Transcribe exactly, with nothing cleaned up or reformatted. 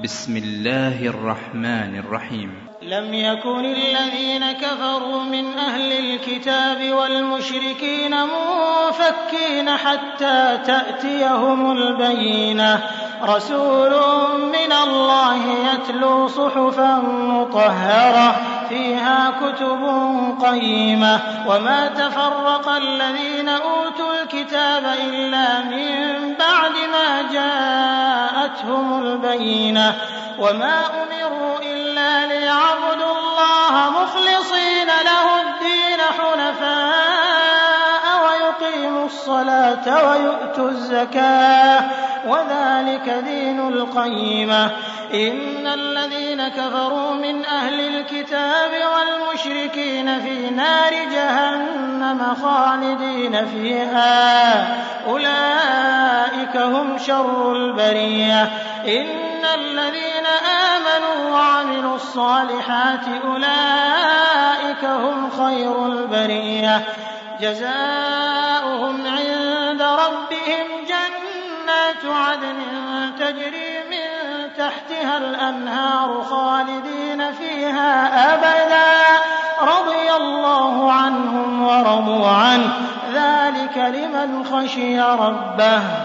بسم الله الرحمن الرحيم. لم يكن الذين كفروا من أهل الكتاب والمشركين منفكين حتى تأتيهم البينة رسول من الله يتلو صحفا مطهرة فيها كتب قيمة وما تفرق الذين أوتوا الكتاب إلا من بعد ما جاءتهم البينة وما أمروا إلا ليعبدوا الله مخلصين له الدين حنفاء ويقيموا الصلاة ويؤتوا الزكاة وذلك دين القيمة. إن الذين كفروا من أهل الكتاب والمشركين في نار جهنم خالدين فيها أولئك هم شر البرية. إن الذين آمنوا وعملوا الصالحات أولئك هم خير البرية جزاؤهم عند ربهم جنات عدن تجري من تحتها الأنهار خالدين فيها أبدا رضي الله عنهم ورضوا عنه ذلك لمن خشي ربه.